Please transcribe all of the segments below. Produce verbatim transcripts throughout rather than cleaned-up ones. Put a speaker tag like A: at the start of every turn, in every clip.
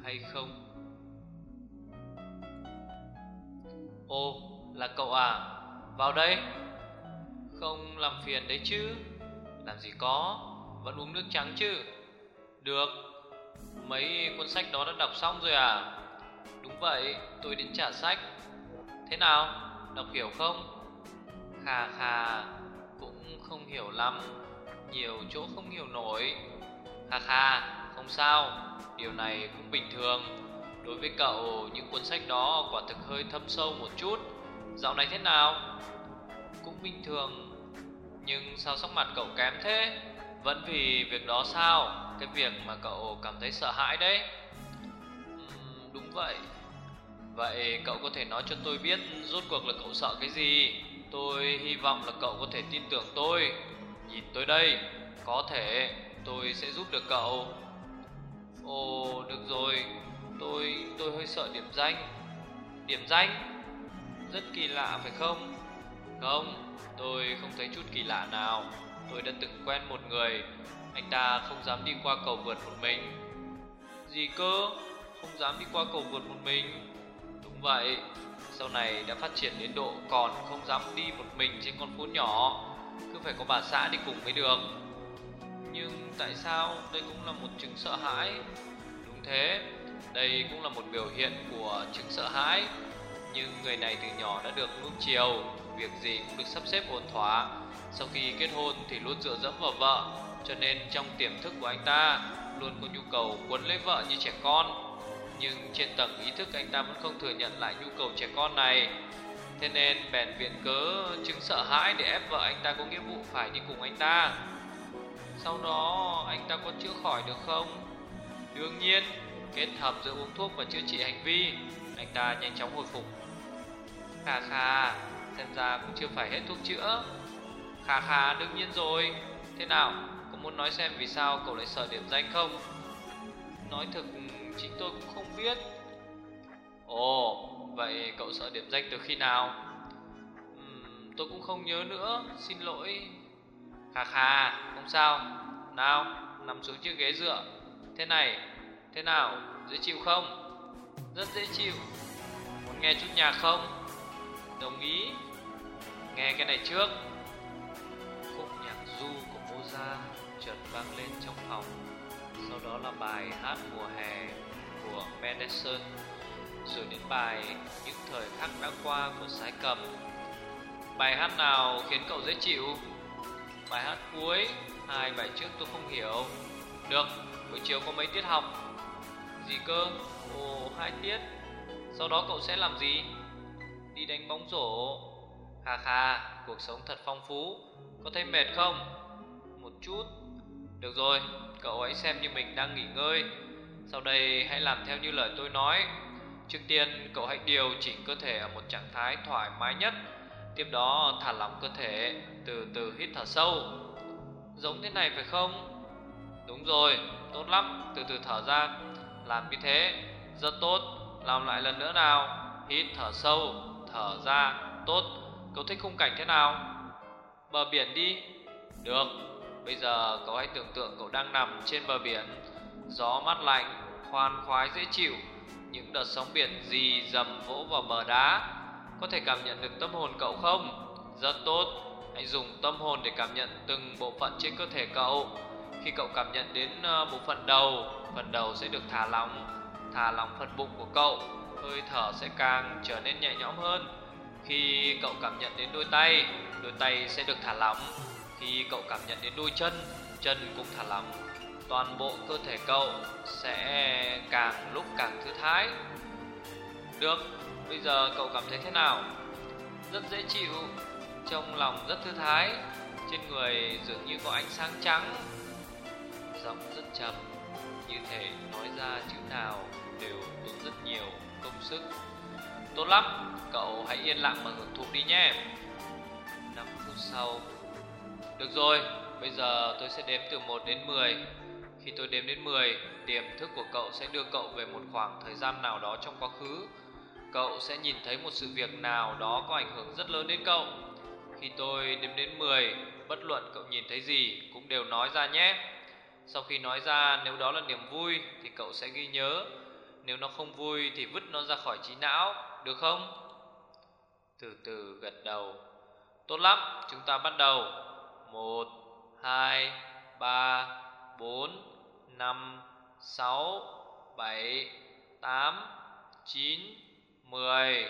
A: hay không. Ồ, là cậu à? Vào đây. Không làm phiền đấy chứ? Làm gì có, vẫn uống nước trắng chứ? Được. Mấy cuốn sách đó đã đọc xong rồi à? Đúng vậy, tôi đến trả sách. Thế nào, đọc hiểu không? Khà khà, cũng không hiểu lắm, nhiều chỗ không hiểu nổi. Khà khà, không sao, điều này cũng bình thường. Đối với cậu, những cuốn sách đó quả thực hơi thâm sâu một chút. Dạo này thế nào? Cũng bình thường. Nhưng sao sắc mặt cậu kém thế? Vẫn vì việc đó sao? Cái việc mà cậu cảm thấy sợ hãi đấy. Uhm, đúng vậy. Vậy cậu có thể nói cho tôi biết rốt cuộc là cậu sợ cái gì? Tôi hy vọng là cậu có thể tin tưởng tôi. Nhìn tôi đây, có thể tôi sẽ giúp được cậu. Ồ, được rồi. Tôi tôi hơi sợ điểm danh. Điểm danh? Rất kỳ lạ phải không? Không, tôi không thấy chút kỳ lạ nào. Tôi đã từng quen một người, anh ta không dám đi qua cầu vượt một mình. Gì cơ? Không dám đi qua cầu vượt một mình? Đúng vậy, sau này đã phát triển đến độ còn không dám đi một mình trên con phố nhỏ, cứ phải có bà xã đi cùng mới được. Nhưng tại sao đây cũng là một chứng sợ hãi? Đúng thế, đây cũng là một biểu hiện của chứng sợ hãi. Nhưng người này từ nhỏ đã được nuông chiều, việc gì cũng được sắp xếp ổn thỏa. Sau khi kết hôn thì luôn dựa dẫm vào vợ, cho nên trong tiềm thức của anh ta luôn có nhu cầu quấn lấy vợ như trẻ con. Nhưng trên tầng ý thức anh ta vẫn không thừa nhận lại nhu cầu trẻ con này. Thế nên bèn viện cớ chứng sợ hãi để ép vợ anh ta có nghĩa vụ phải đi cùng anh ta. Sau đó anh ta có chữa khỏi được không? Đương nhiên, kết hợp giữa uống thuốc và chữa trị hành vi, anh ta nhanh chóng hồi phục. Khà khà, xem ra cũng chưa phải hết thuốc chữa. Khà khà, đương nhiên rồi. Thế nào, có muốn nói xem vì sao cậu lại sợ điểm danh không? Nói thực chính tôi cũng không biết. Ồ, vậy cậu sợ điểm danh từ khi nào? Uhm, tôi cũng không nhớ nữa, xin lỗi. Khà khà, không sao. Nào, nằm xuống chiếc ghế dựa. Thế này, thế nào, dễ chịu không? Rất dễ chịu. Muốn nghe chút nhạc không? Đồng ý. Nghe cái này trước. Khúc nhạc ru của Mozart chợt vang lên trong phòng. Sau đó là bài hát mùa hè của Mendelssohn. Rồi đến bài Những thời khắc đã qua của Sái Cầm. Bài hát nào khiến cậu dễ chịu? Bài hát cuối, hai bài trước tôi không hiểu. Được, buổi chiều có mấy tiết học? Gì cơ? Ồ, hai tiết. Sau đó cậu sẽ làm gì? Đi đánh bóng rổ. Khà khà, cuộc sống thật phong phú. Có thấy mệt không? Một chút. Được rồi, cậu hãy xem như mình đang nghỉ ngơi. Sau đây hãy làm theo như lời tôi nói. Trước tiên cậu hãy điều chỉnh cơ thể ở một trạng thái thoải mái nhất. Tiếp đó thả lỏng cơ thể, từ từ hít thở sâu. Giống thế này phải không? Đúng rồi, tốt lắm, từ từ thở ra. Làm như thế, rất tốt. Làm lại lần nữa nào. Hít thở sâu, thở ra, tốt. Cậu thích khung cảnh thế nào? Bờ biển đi. Được, bây giờ cậu hãy tưởng tượng cậu đang nằm trên bờ biển. Gió mát lạnh, khoan khoái dễ chịu. Những đợt sóng biển rì rầm vỗ vào bờ đá. Có thể cảm nhận được tâm hồn cậu không? Rất tốt. Hãy dùng tâm hồn để cảm nhận từng bộ phận trên cơ thể cậu. Khi cậu cảm nhận đến bộ phận đầu, phần đầu sẽ được thả lỏng. Thả lỏng phần bụng của cậu, hơi thở sẽ càng trở nên nhẹ nhõm hơn. Khi cậu cảm nhận đến đôi tay, đôi tay sẽ được thả lỏng. Khi cậu cảm nhận đến đôi chân, chân cũng thả lỏng. Toàn bộ cơ thể cậu sẽ càng lúc càng thư thái. Được, bây giờ cậu cảm thấy thế nào? Rất dễ chịu, trong lòng rất thư thái. Trên người dường như có ánh sáng trắng. Giọng rất trầm, như thể nói ra chữ nào đều tốn rất nhiều công sức. Tốt lắm, cậu hãy yên lặng mà hưởng thụ đi nhé. Năm phút sau. Được rồi, bây giờ tôi sẽ đếm từ một đến mười. Khi tôi đếm đến mười, tiềm thức của cậu sẽ đưa cậu về một khoảng thời gian nào đó trong quá khứ. Cậu sẽ nhìn thấy một sự việc nào đó có ảnh hưởng rất lớn đến cậu. Khi tôi đếm đến mười, bất luận cậu nhìn thấy gì cũng đều nói ra nhé. Sau khi nói ra, nếu đó là niềm vui thì cậu sẽ ghi nhớ. Nếu nó không vui thì vứt nó ra khỏi trí não, được không? Từ từ gật đầu. Tốt lắm, chúng ta bắt đầu. Một, hai, ba, bốn, năm, sáu, bảy, tám, chín, mười.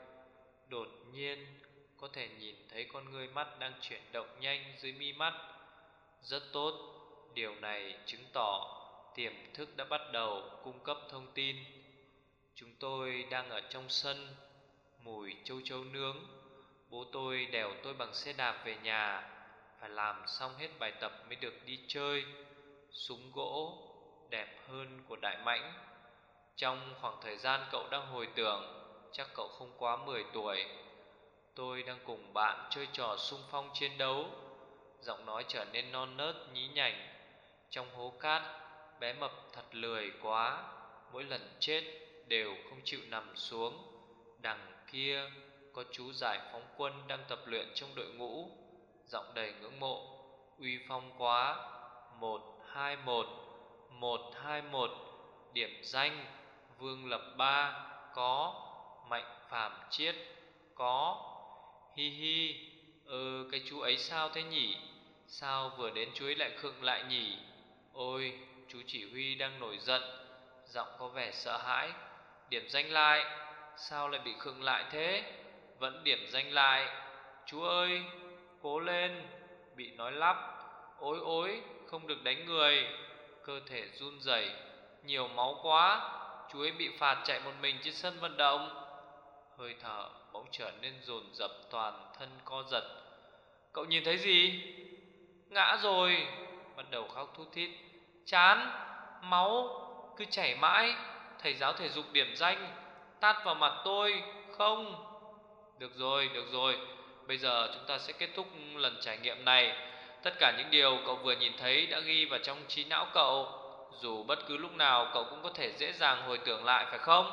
A: Đột nhiên có thể nhìn thấy con ngươi mắt đang chuyển động nhanh dưới mi mắt. Rất tốt, điều này chứng tỏ tiềm thức đã bắt đầu cung cấp thông tin. Chúng tôi đang ở trong sân. Mùi châu chấu nướng. Bố tôi đèo tôi bằng xe đạp về nhà. Phải làm xong hết bài tập mới được đi chơi. Súng gỗ đẹp hơn của Đại Mãnh. Trong khoảng thời gian cậu đang hồi tưởng, chắc cậu không quá mười tuổi. Tôi đang cùng bạn chơi trò xung phong chiến đấu. Giọng nói trở nên non nớt nhí nhảnh. Trong hố cát, bé mập thật lười quá. Mỗi lần chết đều không chịu nằm xuống. Đằng kia có chú giải phóng quân đang tập luyện trong đội ngũ. Giọng đầy ngưỡng mộ. Uy phong quá. Một hai một, một hai một. Điểm danh Vương Lập Ba có. Mạnh Phàm Chiết có. Hi hi. Ừ, cái chú ấy sao thế nhỉ? Sao vừa đến chú ấy lại khựng lại nhỉ? Ôi, chú chỉ huy đang nổi giận. Giọng có vẻ sợ hãi. Điểm danh lại. Sao lại bị khựng lại thế? Vẫn điểm danh lại. Chú ơi, cố lên. Bị nói lắp. Ôi ôi, không được đánh người. Cơ thể run rẩy. Nhiều máu quá. Chú ấy bị phạt chạy một mình trên sân vận động. Hơi thở bỗng trở nên dồn dập, toàn thân co giật. Cậu nhìn thấy gì? Ngã rồi. Bắt đầu khóc thút thít. Chán, máu cứ chảy mãi. Thầy giáo thể dục điểm danh, tát vào mặt tôi. Không. Được rồi, được rồi. Bây giờ chúng ta sẽ kết thúc lần trải nghiệm này. Tất cả những điều cậu vừa nhìn thấy đã ghi vào trong trí não cậu. Dù bất cứ lúc nào cậu cũng có thể dễ dàng hồi tưởng lại, phải không?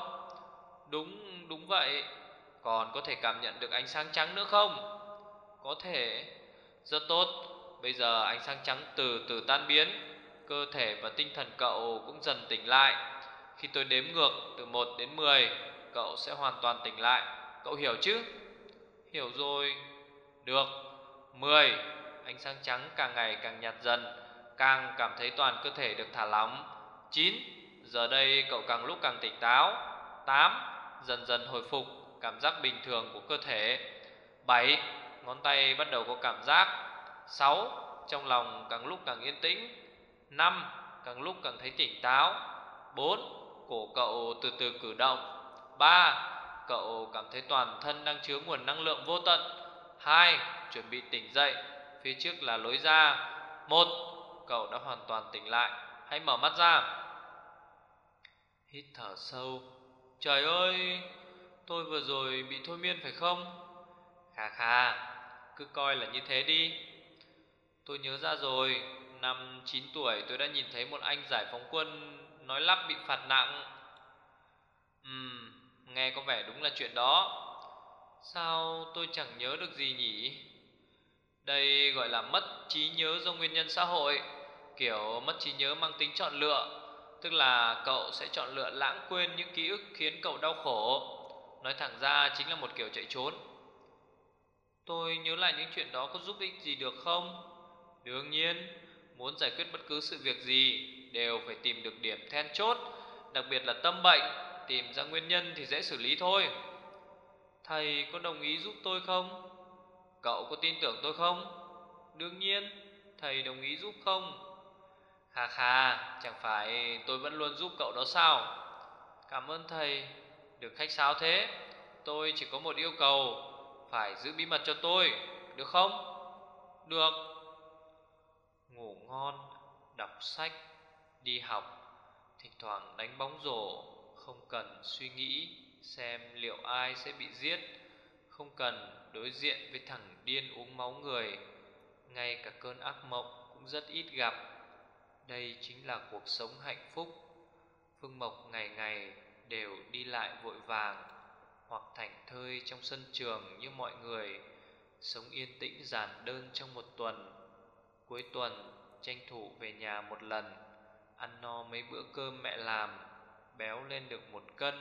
A: Đúng, đúng vậy. Còn có thể cảm nhận được ánh sáng trắng nữa không? Có thể. Rất tốt. Bây giờ ánh sáng trắng từ từ tan biến. Cơ thể và tinh thần cậu cũng dần tỉnh lại. Khi tôi đếm ngược từ một đến mười, cậu sẽ hoàn toàn tỉnh lại. Cậu hiểu chứ? Hiểu rồi. Được. Mười. Ánh sáng trắng càng ngày càng nhạt dần, càng cảm thấy toàn cơ thể được thả lỏng. Chín. Giờ đây cậu càng lúc càng tỉnh táo. Tám. Dần dần hồi phục cảm giác bình thường của cơ thể. Bảy. Ngón tay bắt đầu có cảm giác. Sáu. Trong lòng càng lúc càng yên tĩnh. Năm. Càng lúc càng thấy tỉnh táo. Bốn. Cổ cậu từ từ cử động. Ba. Cậu cảm thấy toàn thân đang chứa nguồn năng lượng vô tận. Hai. Chuẩn bị tỉnh dậy. Phía trước là lối ra. Một. Cậu đã hoàn toàn tỉnh lại. Hãy mở mắt ra. Hít thở sâu. Trời ơi, tôi vừa rồi bị thôi miên phải không? Khà khà, cứ coi là như thế đi. Tôi nhớ ra rồi. Năm chín tuổi tôi đã nhìn thấy một anh giải phóng quân nói lắp bị phạt nặng. Ừm, nghe có vẻ đúng là chuyện đó. Sao tôi chẳng nhớ được gì nhỉ? Đây gọi là mất trí nhớ do nguyên nhân xã hội. Kiểu mất trí nhớ mang tính chọn lựa. Tức là cậu sẽ chọn lựa lãng quên những ký ức khiến cậu đau khổ. Nói thẳng ra chính là một kiểu chạy trốn. Tôi nhớ lại những chuyện đó có giúp ích gì được không? Đương nhiên, muốn giải quyết bất cứ sự việc gì đều phải tìm được điểm then chốt. Đặc biệt là tâm bệnh, tìm ra nguyên nhân thì dễ xử lý thôi. Thầy có đồng ý giúp tôi không? Cậu có tin tưởng tôi không? Đương nhiên, thầy đồng ý giúp không? Khà khà, chẳng phải tôi vẫn luôn giúp cậu đó sao? Cảm ơn thầy. Đừng khách sáo thế. Tôi chỉ có một yêu cầu, phải giữ bí mật cho tôi, được không? Được. Ngủ ngon, đọc sách, đi học, thỉnh thoảng đánh bóng rổ. Không cần suy nghĩ xem liệu ai sẽ bị giết. Không cần đối diện với thằng điên uống máu người. Ngay cả cơn ác mộng cũng rất ít gặp. Đây chính là cuộc sống hạnh phúc. Phương Mộc ngày ngày đều đi lại vội vàng, hoặc thảnh thơi trong sân trường như mọi người, sống yên tĩnh giản đơn trong một tuần. Cuối tuần tranh thủ về nhà một lần, ăn no mấy bữa cơm mẹ làm. béo lên được một cân.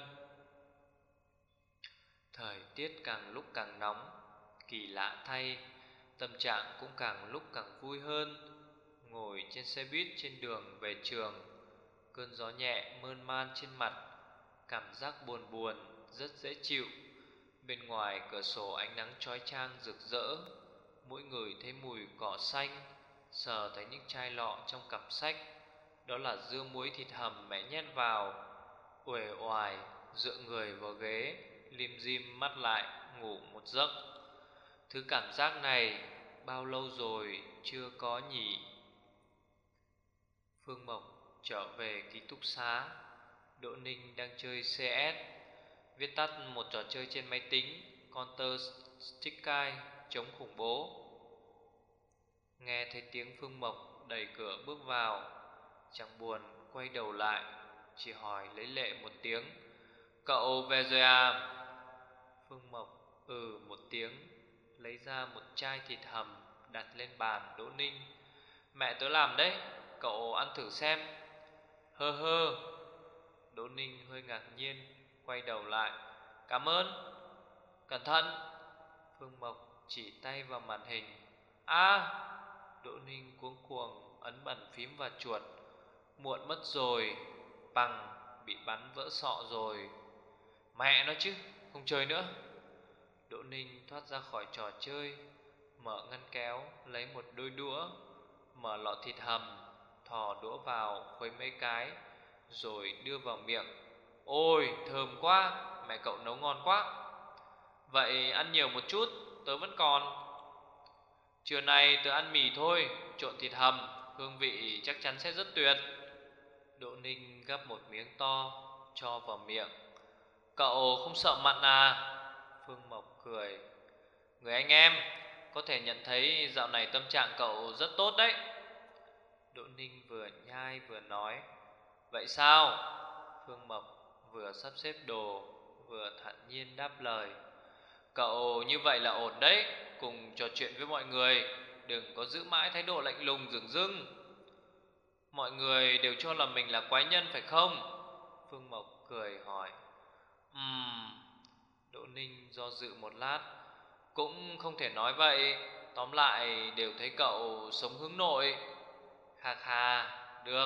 A: Thời tiết càng lúc càng nóng, kỳ lạ thay, tâm trạng cũng càng lúc càng vui hơn. Ngồi trên xe buýt trên đường về trường, cơn gió nhẹ mơn man trên mặt, cảm giác buồn buồn rất dễ chịu. Bên ngoài cửa sổ ánh nắng chói chang rực rỡ, mỗi người thấy mùi cỏ xanh, sờ thấy những chai lọ trong cặp sách. Đó là dưa muối thịt hầm mẹ nhét vào. Uể oải dựa người vào ghế, lim dim mắt lại ngủ một giấc. Thứ cảm giác này bao lâu rồi chưa có nhỉ? Phương Mộc trở về ký túc xá. Đỗ Ninh đang chơi xê ét, viết tắt một trò chơi trên máy tính, Counter Strike chống khủng bố. Nghe thấy tiếng Phương Mộc đẩy cửa bước vào, chẳng buồn quay đầu lại, chỉ hỏi lấy lệ một tiếng: "Cậu về rồi à?" Phương Mộc ừ một tiếng, lấy ra một chai thịt hầm đặt lên bàn Đỗ Ninh. "Mẹ tớ làm đấy, cậu ăn thử xem." "Hơ hơ." Đỗ Ninh hơi ngạc nhiên, quay đầu lại: "Cảm ơn." "Cẩn thận." Phương Mộc chỉ tay vào màn hình. "À!" Đỗ Ninh cuống cuồng ấn bật phím và chuột. Muộn mất rồi, bằng bị bắn vỡ sọ rồi. Mẹ nó chứ, không chơi nữa. Đỗ Ninh thoát ra khỏi trò chơi, mở ngăn kéo lấy một đôi đũa, mở lọ thịt hầm, thò đũa vào khuấy mấy cái rồi đưa vào miệng. "Ôi thơm quá, mẹ cậu nấu ngon quá." "Vậy ăn nhiều một chút, tớ vẫn còn." "Trưa nay tớ ăn mì thôi, trộn thịt hầm, hương vị chắc chắn sẽ rất tuyệt." Đỗ Ninh gắp một miếng to cho vào miệng. "Cậu không sợ mặn à?" Phương Mộc cười. "Người anh em, có thể nhận thấy dạo này tâm trạng cậu rất tốt đấy." Đỗ Ninh vừa nhai vừa nói. "Vậy sao?" Phương Mộc vừa sắp xếp đồ vừa thản nhiên đáp lời. "Cậu như vậy là ổn đấy, cùng trò chuyện với mọi người, đừng có giữ mãi thái độ lạnh lùng dửng dưng." "Mọi người đều cho là mình là quái nhân phải không?" Phương Mộc cười hỏi. Ừm Đỗ Ninh do dự một lát. "Cũng không thể nói vậy, tóm lại đều thấy cậu sống hướng nội." "Kha kha, được."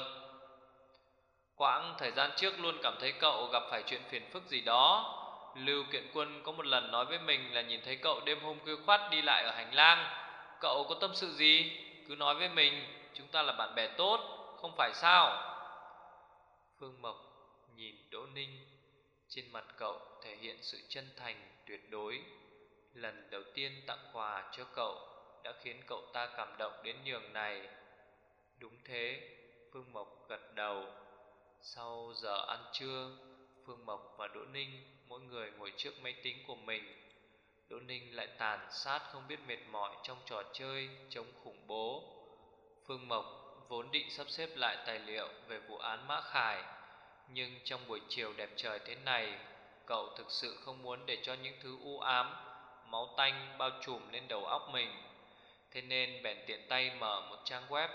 A: "Quãng thời gian trước luôn cảm thấy cậu gặp phải chuyện phiền phức gì đó. Lưu Kiện Quân có một lần nói với mình là nhìn thấy cậu đêm hôm khuya khoắt đi lại ở hành lang. Cậu có tâm sự gì, cứ nói với mình, chúng ta là bạn bè tốt, không phải sao?" Phương Mộc nhìn Đỗ Ninh, trên mặt cậu thể hiện sự chân thành tuyệt đối. Lần đầu tiên tặng quà cho cậu đã khiến cậu ta cảm động đến nhường này. Đúng thế, Phương Mộc gật đầu. Sau giờ ăn trưa, Phương Mộc và Đỗ Ninh mỗi người ngồi trước máy tính của mình. Đỗ Ninh lại tàn sát không biết mệt mỏi trong trò chơi chống khủng bố. Phương Mộc vốn định sắp xếp lại tài liệu về vụ án Mã Khải, nhưng trong buổi chiều đẹp trời thế này, cậu thực sự không muốn để cho những thứ u ám, máu tanh bao trùm lên đầu óc mình. Thế nên bèn tiện tay mở một trang web.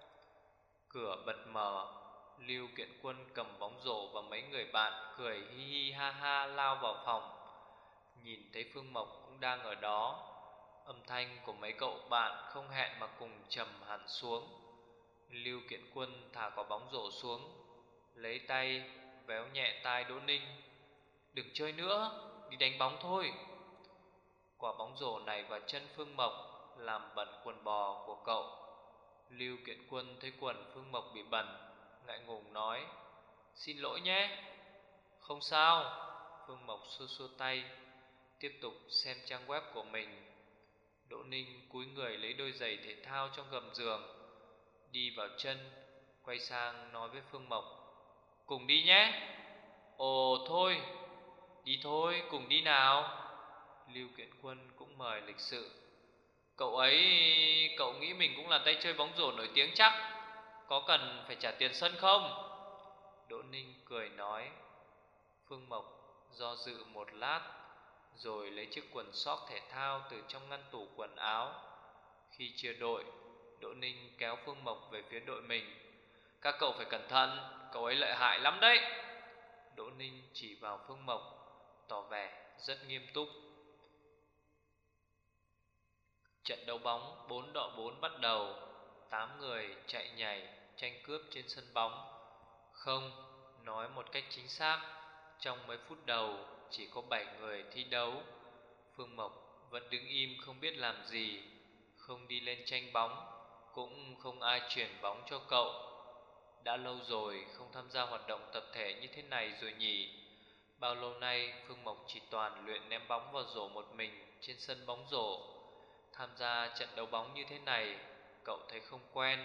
A: Cửa bật mở, Lưu Kiện Quân cầm bóng rổ và mấy người bạn cười hi hi ha ha lao vào phòng. Nhìn thấy Phương Mộc cũng đang ở đó, âm thanh của mấy cậu bạn không hẹn mà cùng trầm hẳn xuống. Lưu Kiện Quân thả quả bóng rổ xuống, lấy tay véo nhẹ tai Đỗ Ninh. "Đừng chơi nữa, đi đánh bóng thôi." Quả bóng rổ này vào chân Phương Mộc làm bẩn quần bò của cậu. Lưu Kiện Quân thấy quần Phương Mộc bị bẩn, ngại ngùng nói: "Xin lỗi nhé." "Không sao." Phương Mộc xua xua tay, tiếp tục xem trang web của mình. Đỗ Ninh cúi người lấy đôi giày thể thao trong gầm giường, đi vào chân, quay sang nói với Phương Mộc: "Cùng đi nhé." "Ồ thôi." "Đi thôi, cùng đi nào." Lưu Kiện Quân cũng mời lịch sự. "Cậu ấy, cậu nghĩ mình cũng là tay chơi bóng rổ nổi tiếng chắc, có cần phải trả tiền sân không?" Đỗ Ninh cười nói. Phương Mộc do dự một lát, rồi lấy chiếc quần sóc thể thao từ trong ngăn tủ quần áo. Khi chia đội, Đỗ Ninh kéo Phương Mộc về phía đội mình. "Các cậu phải cẩn thận, cậu ấy lợi hại lắm đấy." Đỗ Ninh chỉ vào Phương Mộc, tỏ vẻ rất nghiêm túc. Trận đấu bóng bốn đọ bốn bắt đầu. Tám người chạy nhảy tranh cướp trên sân bóng. Không, nói một cách chính xác, trong mấy phút đầu chỉ có bảy người thi đấu. Phương Mộc vẫn đứng im không biết làm gì, không đi lên tranh bóng, cũng không ai chuyển bóng cho cậu. Đã lâu rồi không tham gia hoạt động tập thể như thế này rồi nhỉ? Bao lâu nay Phương Mộc chỉ toàn luyện ném bóng vào rổ một mình trên sân bóng rổ. Tham gia trận đấu bóng như thế này, cậu thấy không quen.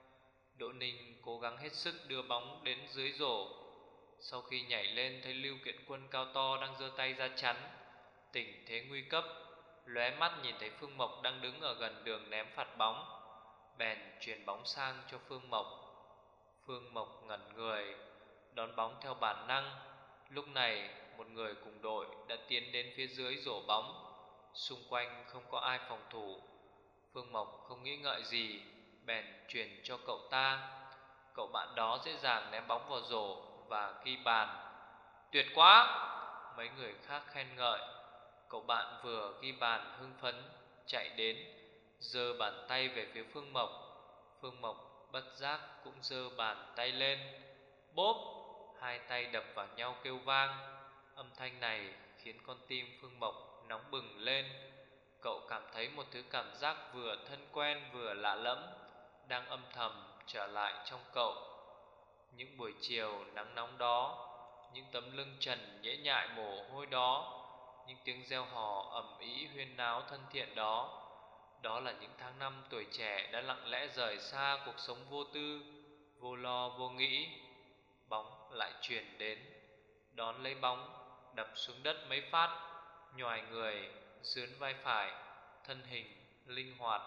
A: Đỗ Ninh cố gắng hết sức đưa bóng đến dưới rổ. Sau khi nhảy lên thấy Lưu Kiện Quân cao to đang giơ tay ra chắn. Tình thế nguy cấp, lóe mắt nhìn thấy Phương Mộc đang đứng ở gần đường ném phạt bóng, bèn chuyền bóng sang cho Phương Mộc. Phương Mộc ngẩn người, đón bóng theo bản năng. Lúc này một người cùng đội đã tiến đến phía dưới rổ bóng. Xung quanh không có ai phòng thủ. Phương Mộc không nghĩ ngợi gì, bèn chuyển cho cậu ta. Cậu bạn đó dễ dàng ném bóng vào rổ và ghi bàn. Tuyệt quá! Mấy người khác khen ngợi. Cậu bạn vừa ghi bàn hưng phấn chạy đến, giơ bàn tay về phía Phương Mộc. Phương Mộc bất giác cũng giơ bàn tay lên. Bốp! Hai tay đập vào nhau kêu vang. Âm thanh này khiến con tim Phương Mộc nóng bừng lên. Cậu cảm thấy một thứ cảm giác vừa thân quen vừa lạ lẫm đang âm thầm trở lại trong cậu. Những buổi chiều nắng nóng đó, những tấm lưng trần nhễ nhại mồ hôi đó, những tiếng reo hò ầm ĩ huyên náo thân thiện đó, đó là những tháng năm tuổi trẻ đã lặng lẽ rời xa cuộc sống vô tư, vô lo vô nghĩ. Bóng lại chuyển đến, đón lấy bóng, đập xuống đất mấy phát, nhoài người, sướn vai phải, thân hình linh hoạt.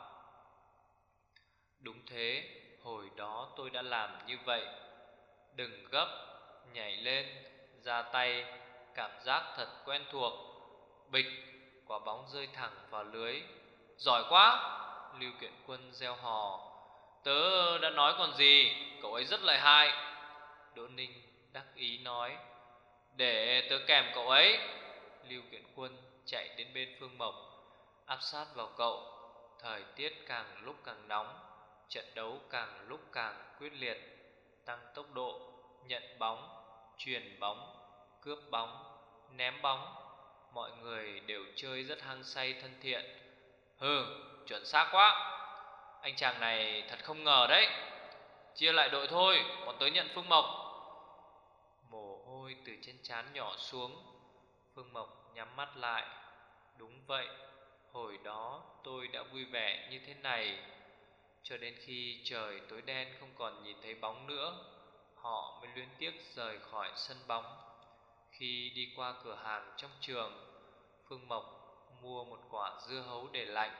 A: Đúng thế, hồi đó tôi đã làm như vậy. Đừng gấp, nhảy lên, ra tay, cảm giác thật quen thuộc. Bịch, quả bóng rơi thẳng vào lưới. Giỏi quá! Lưu Kiện Quân reo hò. Tớ đã nói còn gì, cậu ấy rất lợi hại. Đỗ Ninh đắc ý nói. Để tớ kèm cậu ấy. Lưu Kiện Quân chạy đến bên Phương Mộc, áp sát vào cậu. Thời tiết càng lúc càng nóng, trận đấu càng lúc càng quyết liệt. Tăng tốc độ, nhận bóng, chuyền bóng, cướp bóng, ném bóng. Mọi người đều chơi rất hăng say thân thiện. Hừ, chuẩn xác quá. Anh chàng này thật không ngờ đấy. Chia lại đội thôi, bọn tớ nhận Phương Mộc. Mồ hôi từ trên trán nhỏ xuống. Phương Mộc nhắm mắt lại. Đúng vậy, hồi đó tôi đã vui vẻ như thế này, cho đến khi trời tối đen không còn nhìn thấy bóng nữa, họ mới luyến tiếc rời khỏi sân bóng. Khi đi qua cửa hàng trong trường, Phương Mộc mua một quả dưa hấu để lạnh.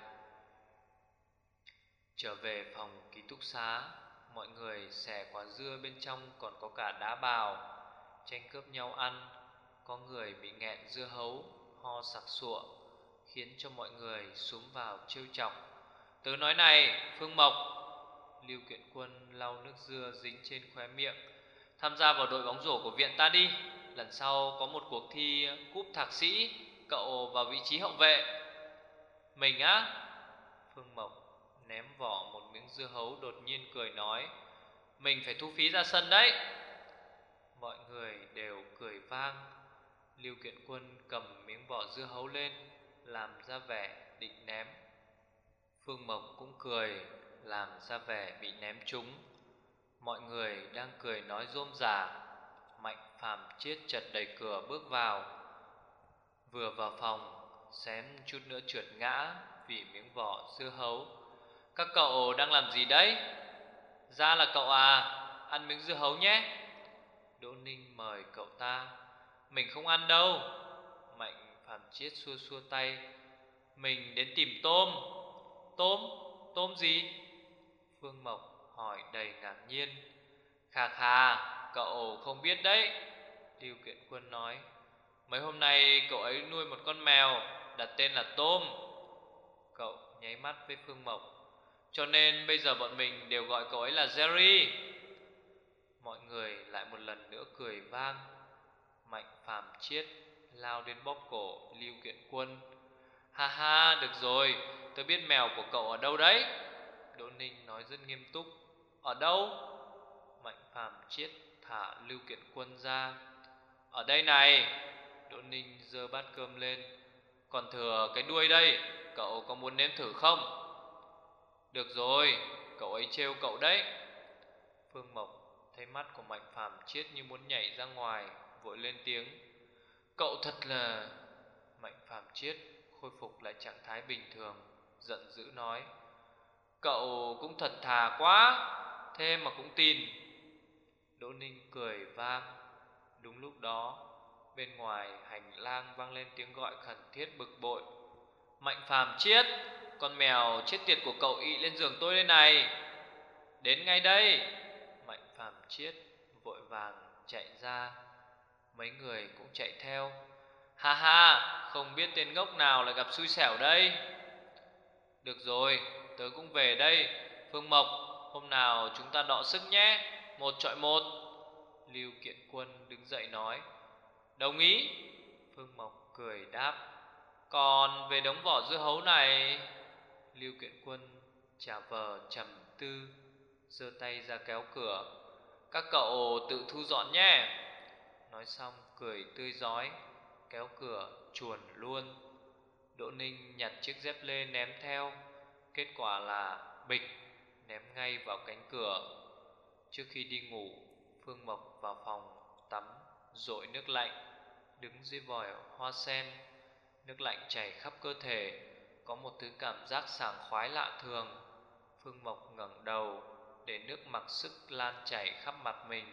A: Trở về phòng ký túc xá, mọi người xẻ quả dưa bên trong còn có cả đá bào, tranh cướp nhau ăn. Có người bị nghẹn dưa hấu, ho sặc sụa, khiến cho mọi người xúm vào trêu chọc. Tớ nói này, Phương Mộc. Lưu Kiện Quân lau nước dưa dính trên khóe miệng. Tham gia vào đội bóng rổ của viện ta đi. Lần sau có một cuộc thi cúp thạc sĩ, cậu vào vị trí hậu vệ. Mình á? Phương Mộc ném vỏ một miếng dưa hấu, đột nhiên cười nói. Mình phải thu phí ra sân đấy. Mọi người đều cười vang. Lưu Kiện Quân cầm miếng vỏ dưa hấu lên, làm ra vẻ định ném. Phương Mộc cũng cười, làm ra vẻ bị ném trúng. Mọi người đang cười nói rôm rả. Mạnh Phàm Chiết chật đẩy cửa bước vào. Vừa vào phòng, xém chút nữa trượt ngã vì miếng vỏ dưa hấu. Các cậu đang làm gì đấy? Ra là cậu à, ăn miếng dưa hấu nhé. Đỗ Ninh mời cậu ta. Mình không ăn đâu. Mạnh Phàm Chiết xua xua tay. Mình đến tìm tôm. Tôm? Tôm gì? Phương Mộc hỏi đầy ngạc nhiên. Khà khà, cậu không biết đấy. Lưu Kiện Quân nói. Mấy hôm nay cậu ấy nuôi một con mèo, đặt tên là Tôm. Cậu nháy mắt với Phương Mộc. Cho nên bây giờ bọn mình đều gọi cậu ấy là Jerry. Mọi người lại một lần nữa cười vang. Mạnh Phàm Chiết lao đến bóp cổ Lưu Kiện Quân. Ha ha, được rồi, tôi biết mèo của cậu ở đâu đấy. Đỗ Ninh nói rất nghiêm túc. Ở đâu? Mạnh Phàm Chiết thả Lưu Kiện Quân ra. Ở đây này. Đỗ Ninh giơ bát cơm lên. Còn thừa cái đuôi đây, cậu có muốn nếm thử không? Được rồi, cậu ấy trêu cậu đấy. Phương Mộc thấy mắt của Mạnh Phàm Chiết như muốn nhảy ra ngoài, vội lên tiếng. Cậu thật là... Mạnh Phàm Chiết khôi phục lại trạng thái bình thường, giận dữ nói. Cậu cũng thật thà quá, thế mà cũng tin. Đỗ Ninh cười vang. Đúng lúc đó, bên ngoài hành lang vang lên tiếng gọi khẩn thiết bực bội. Mạnh Phàm Chiết, con mèo chết tiệt của cậu ị lên giường tôi đây này. Đến ngay đây. Mạnh Phàm Chiết vội vàng chạy ra. Mấy người cũng chạy theo. Ha ha, không biết tên ngốc nào lại gặp xui xẻo đây. Được rồi, tớ cũng về đây. Phương Mộc, hôm nào chúng ta đọ sức nhé, một chọi một. Lưu Kiện Quân đứng dậy nói. Đồng ý. Phương Mộc cười đáp. Còn về đống vỏ dưa hấu này... Lưu Kiện Quân chả vờ trầm tư, giơ tay ra kéo cửa. Các cậu tự thu dọn nhé. Nói xong cười tươi rói, kéo cửa chuồn luôn. Đỗ Ninh nhặt chiếc dép lê ném theo. Kết quả là bịch, ném ngay vào cánh cửa. Trước khi đi ngủ, Phương Mộc vào phòng tắm dội nước lạnh, đứng dưới vòi hoa sen. Nước lạnh chảy khắp cơ thể, có một thứ cảm giác sảng khoái lạ thường. Phương Mộc ngẩng đầu để nước mặc sức lan chảy khắp mặt mình.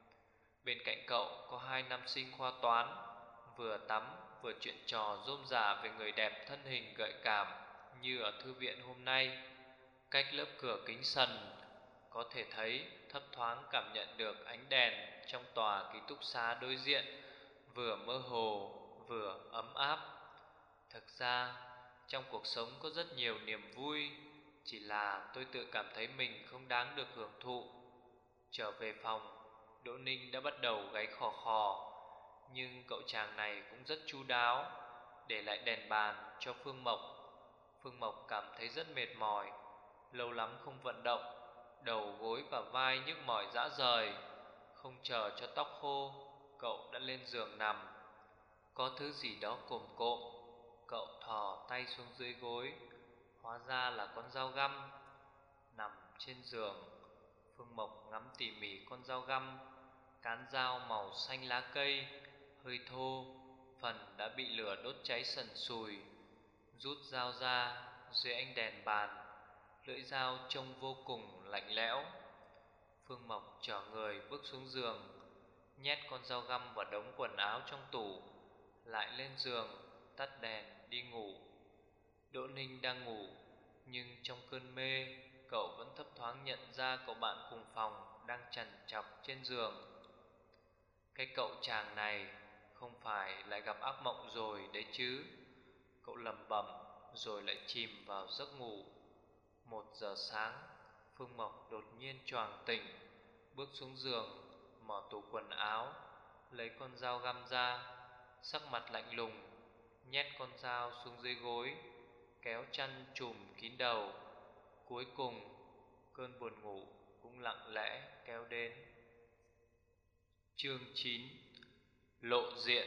A: Bên cạnh cậu có hai nam sinh khoa toán, vừa tắm vừa chuyện trò rôm rả về người đẹp thân hình gợi cảm như ở thư viện hôm nay. Cách lớp cửa kính sần, có thể thấy thấp thoáng cảm nhận được ánh đèn trong tòa ký túc xá đối diện, vừa mơ hồ vừa ấm áp. Thực ra trong cuộc sống có rất nhiều niềm vui, chỉ là tôi tự cảm thấy mình không đáng được hưởng thụ. Trở về phòng, Đỗ Ninh đã bắt đầu gáy khò khò. Nhưng cậu chàng này cũng rất chu đáo, để lại đèn bàn cho Phương Mộc. Phương Mộc cảm thấy rất mệt mỏi, lâu lắm không vận động, đầu gối và vai nhức mỏi rã rời. Không chờ cho tóc khô, cậu đã lên giường nằm. Có thứ gì đó cồm cộm. Cậu thò tay xuống dưới gối, hóa ra là con dao găm. Nằm trên giường, Phương Mộc ngắm tỉ mỉ con dao găm. Cán dao màu xanh lá cây, hơi thô, phần đã bị lửa đốt cháy sần sùi. Rút dao ra dưới ánh đèn bàn, lưỡi dao trông vô cùng lạnh lẽo. Phương Mộc chở người bước xuống giường, nhét con dao găm vào đống quần áo trong tủ, lại lên giường, tắt đèn đi ngủ. Đỗ Ninh đang ngủ, nhưng trong cơn mê, cậu vẫn thấp thoáng nhận ra cậu bạn cùng phòng đang trằn trọc trên giường. Cái cậu chàng này không phải lại gặp ác mộng rồi đấy chứ. Cậu lẩm bẩm rồi lại chìm vào giấc ngủ. Một giờ sáng, Phương Mộc đột nhiên choàng tỉnh, bước xuống giường, mở tủ quần áo, lấy con dao găm ra, sắc mặt lạnh lùng, nhét con dao xuống dưới gối, kéo chăn trùm kín đầu. Cuối cùng, cơn buồn ngủ cũng lặng lẽ kéo đến. Chương chín. Lộ diện.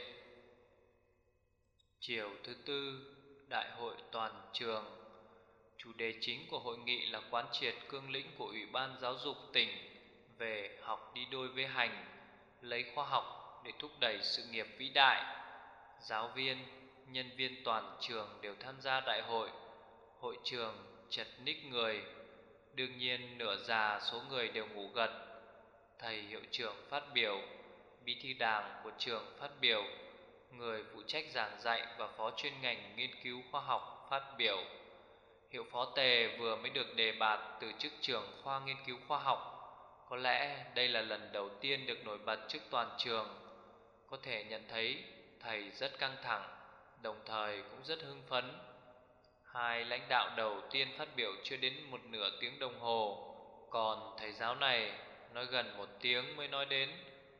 A: Chiều thứ tư, đại hội toàn trường. Chủ đề chính của hội nghị là quán triệt cương lĩnh của Ủy ban Giáo dục tỉnh về học đi đôi với hành, lấy khoa học để thúc đẩy sự nghiệp vĩ đại. Giáo viên, nhân viên toàn trường đều tham gia đại hội. Hội trường chật ních người. Đương nhiên nửa già số người đều ngủ gật. Thầy hiệu trưởng phát biểu, bí thư đảng của trường phát biểu, người phụ trách giảng dạy và phó chuyên ngành nghiên cứu khoa học phát biểu. Hiệu phó Tề vừa mới được đề bạt từ chức trưởng khoa nghiên cứu khoa học. Có lẽ đây là lần đầu tiên được nổi bật trước toàn trường. Có thể nhận thấy thầy rất căng thẳng, đồng thời cũng rất hưng phấn. Hai lãnh đạo đầu tiên phát biểu chưa đến một nửa tiếng đồng hồ, còn thầy giáo này nói gần một tiếng mới nói đến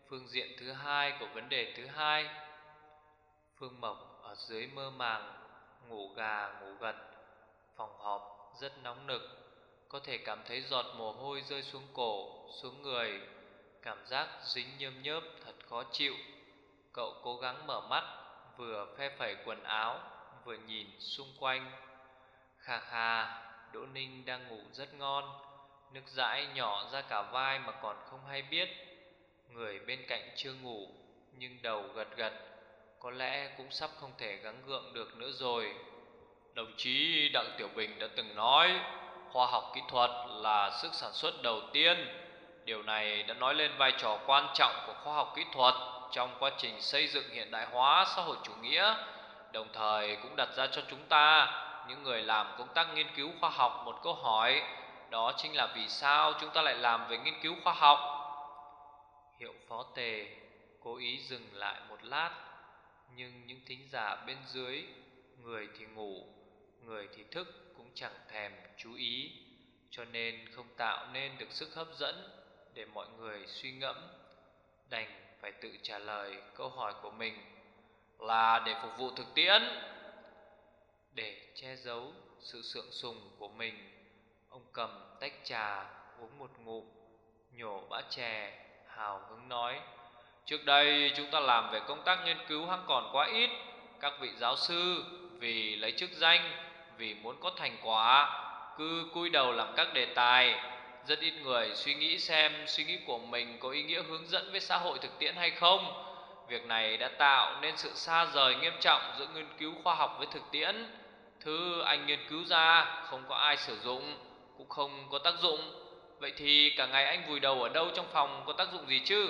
A: phương diện thứ hai của vấn đề thứ hai. Phương Mộc ở dưới mơ màng, ngủ gà ngủ gật. Phòng họp rất nóng nực, có thể cảm thấy giọt mồ hôi rơi xuống cổ, xuống người. Cảm giác dính nhơm nhớp thật khó chịu. Cậu cố gắng mở mắt, vừa phe phẩy quần áo, vừa nhìn xung quanh. Khà khà, Đỗ Ninh đang ngủ rất ngon. Nước dãi nhỏ ra cả vai mà còn không hay biết. Người bên cạnh chưa ngủ, nhưng đầu gật gật, có lẽ cũng sắp không thể gắng gượng được nữa rồi. Đồng chí Đặng Tiểu Bình đã từng nói, khoa học kỹ thuật là sức sản xuất đầu tiên. Điều này đã nói lên vai trò quan trọng của khoa học kỹ thuật trong quá trình xây dựng hiện đại hóa xã hội chủ nghĩa. Đồng thời cũng đặt ra cho chúng ta, những người làm công tác nghiên cứu khoa học, một câu hỏi. Đó chính là vì sao chúng ta lại làm về nghiên cứu khoa học? Hiệu phó Tề cố ý dừng lại một lát, nhưng những thính giả bên dưới, người thì ngủ, người thì thức, cũng chẳng thèm chú ý, cho nên không tạo nên được sức hấp dẫn để mọi người suy ngẫm. Đành phải tự trả lời câu hỏi của mình là để phục vụ thực tiễn. Để che giấu sự sượng sùng của mình, ông cầm tách trà uống một ngụm, nhổ bã chè, hào hứng nói: trước đây chúng ta làm về công tác nghiên cứu hẵng còn quá ít. Các vị giáo sư vì lấy chức danh, vì muốn có thành quả, cứ cúi đầu làm các đề tài. Rất ít người suy nghĩ xem suy nghĩ của mình có ý nghĩa hướng dẫn với xã hội thực tiễn hay không. Việc này đã tạo nên sự xa rời nghiêm trọng giữa nghiên cứu khoa học với thực tiễn. Thứ anh nghiên cứu ra không có ai sử dụng, cũng không có tác dụng. Vậy thì cả ngày anh vùi đầu ở đâu trong phòng có tác dụng gì chứ?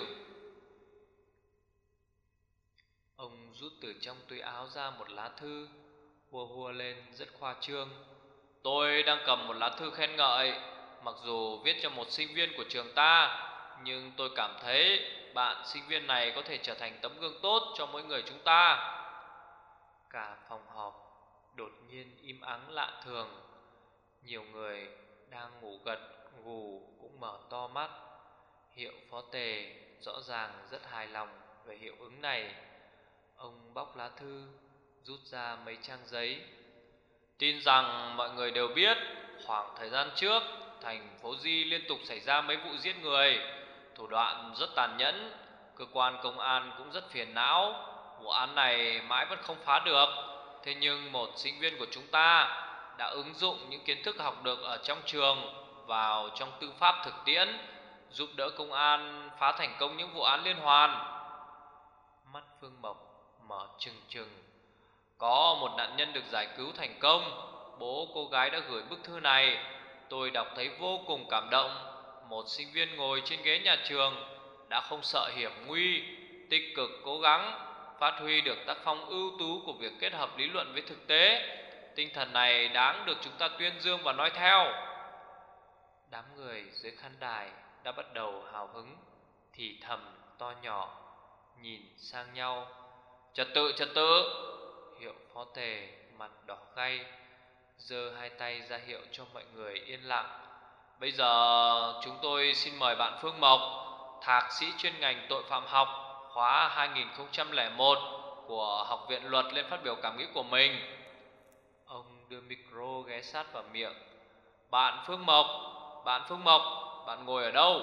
A: Ông rút từ trong túi áo ra một lá thư, hùa hùa lên rất khoa trương. Tôi đang cầm một lá thư khen ngợi, mặc dù viết cho một sinh viên của trường ta, nhưng tôi cảm thấy bạn sinh viên này có thể trở thành tấm gương tốt cho mỗi người chúng ta. Cả phòng họp đột nhiên im ắng lạ thường. Nhiều người đang ngủ gật gù cũng mở to mắt. Hiệu phó Tề rõ ràng rất hài lòng về hiệu ứng này. Ông bóc lá thư, rút ra mấy trang giấy. Tin rằng mọi người đều biết, khoảng thời gian trước, thành phố Di liên tục xảy ra mấy vụ giết người, thủ đoạn rất tàn nhẫn. Cơ quan công an cũng rất phiền não. Vụ án này mãi vẫn không phá được. Thế nhưng một sinh viên của chúng ta đã ứng dụng những kiến thức học được ở trong trường vào trong tư pháp thực tiễn, giúp đỡ công an phá thành công những vụ án liên hoàn. Mắt Phương Mộc mở trừng trừng. Có một nạn nhân được giải cứu thành công. Bố cô gái đã gửi bức thư này. Tôi đọc thấy vô cùng cảm động. Một sinh viên ngồi trên ghế nhà trường đã không sợ hiểm nguy, tích cực cố gắng, phát huy được tác phong ưu tú của việc kết hợp lý luận với thực tế. Tinh thần này đáng được chúng ta tuyên dương và nói theo. Đám người dưới khán đài đã bắt đầu hào hứng, thì thầm to nhỏ, nhìn sang nhau. Trật tự, trật tự. Hiệu phó Tề mặt đỏ gay, giơ hai tay ra hiệu cho mọi người yên lặng. Bây giờ chúng tôi xin mời bạn Phương Mộc, thạc sĩ chuyên ngành tội phạm học, khóa hai nghìn không trăm lẻ một của Học viện Luật lên phát biểu cảm nghĩ của mình. Ông đưa micro ghé sát vào miệng. Bạn Phương Mộc, bạn Phương Mộc, bạn ngồi ở đâu?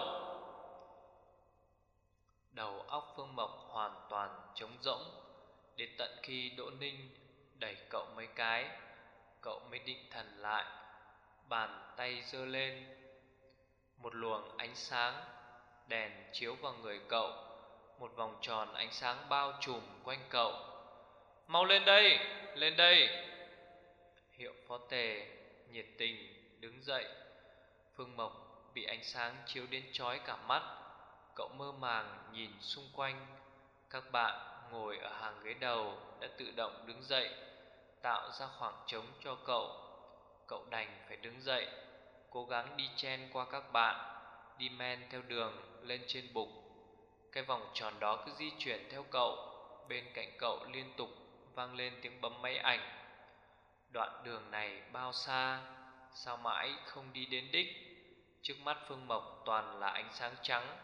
A: Đầu óc Phương Mộc hoàn toàn trống rỗng, đến tận khi Đỗ Ninh đẩy cậu mấy cái, cậu mới định thần lại. Bàn tay giơ lên, một luồng ánh sáng đèn chiếu vào người cậu, một vòng tròn ánh sáng bao trùm quanh cậu. Mau lên đây, lên đây. Hiệu phó Tề nhiệt tình đứng dậy. Phương Mộc bị ánh sáng chiếu đến chói cả mắt. Cậu mơ màng nhìn xung quanh. Các bạn ngồi ở hàng ghế đầu đã tự động đứng dậy, tạo ra khoảng trống cho cậu. Cậu đành phải đứng dậy, cố gắng đi chen qua các bạn, đi men theo đường lên trên bục. Cái vòng tròn đó cứ di chuyển theo cậu. Bên cạnh cậu liên tục vang lên tiếng bấm máy ảnh. Đoạn đường này bao xa, sao mãi không đi đến đích? Trước mắt Phương Mộc toàn là ánh sáng trắng.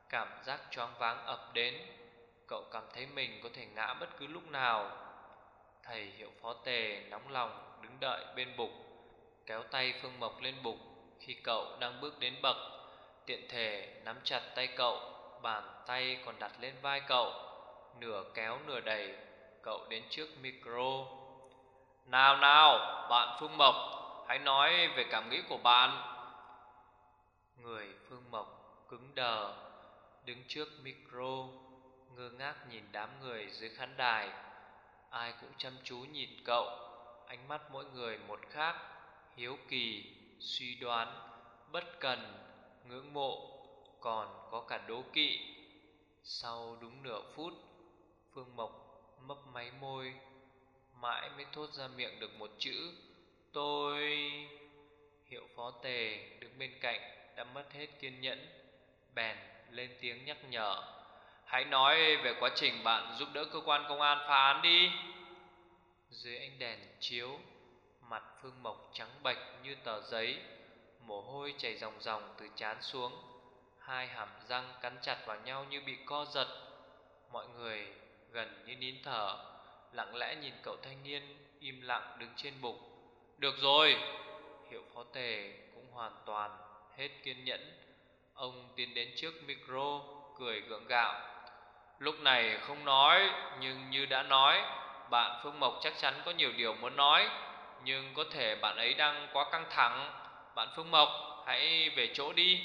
A: Cảm giác choáng váng ập đến. Cậu cảm thấy mình có thể ngã bất cứ lúc nào. Thầy Hiệu Phó Tề nóng lòng đứng đợi bên bục, kéo tay Phương Mộc lên bục khi cậu đang bước đến bậc, tiện thể nắm chặt tay cậu, bàn tay còn đặt lên vai cậu, nửa kéo nửa đẩy cậu đến trước micro. Nào nào, bạn Phương Mộc, hãy nói về cảm nghĩ của bạn. Người Phương Mộc cứng đờ, đứng trước micro, ngơ ngác nhìn đám người dưới khán đài. Ai cũng chăm chú nhìn cậu, ánh mắt mỗi người một khác, hiếu kỳ, suy đoán, bất cần, ngưỡng mộ, còn có cả đố kỵ. Sau đúng nửa phút, Phương Mộc mấp máy môi, mãi mới thốt ra miệng được một chữ: tôi. Hiệu Phó Tề đứng bên cạnh đã mất hết kiên nhẫn, bèn lên tiếng nhắc nhở: hãy nói về quá trình bạn giúp đỡ cơ quan công an phá án đi. Dưới ánh đèn chiếu, mặt Phương Mộc trắng bệch như tờ giấy, mồ hôi chảy ròng ròng từ trán xuống, hai hàm răng cắn chặt vào nhau như bị co giật. Mọi người gần như nín thở, lặng lẽ nhìn cậu thanh niên im lặng đứng trên bục. Được rồi. Hiệu Phó Tề cũng hoàn toàn hết kiên nhẫn. Ông tiến đến trước micro, cười gượng gạo: lúc này không nói, nhưng như đã nói, bạn Phương Mộc chắc chắn có nhiều điều muốn nói, nhưng có thể bạn ấy đang quá căng thẳng. Bạn Phương Mộc, hãy về chỗ đi.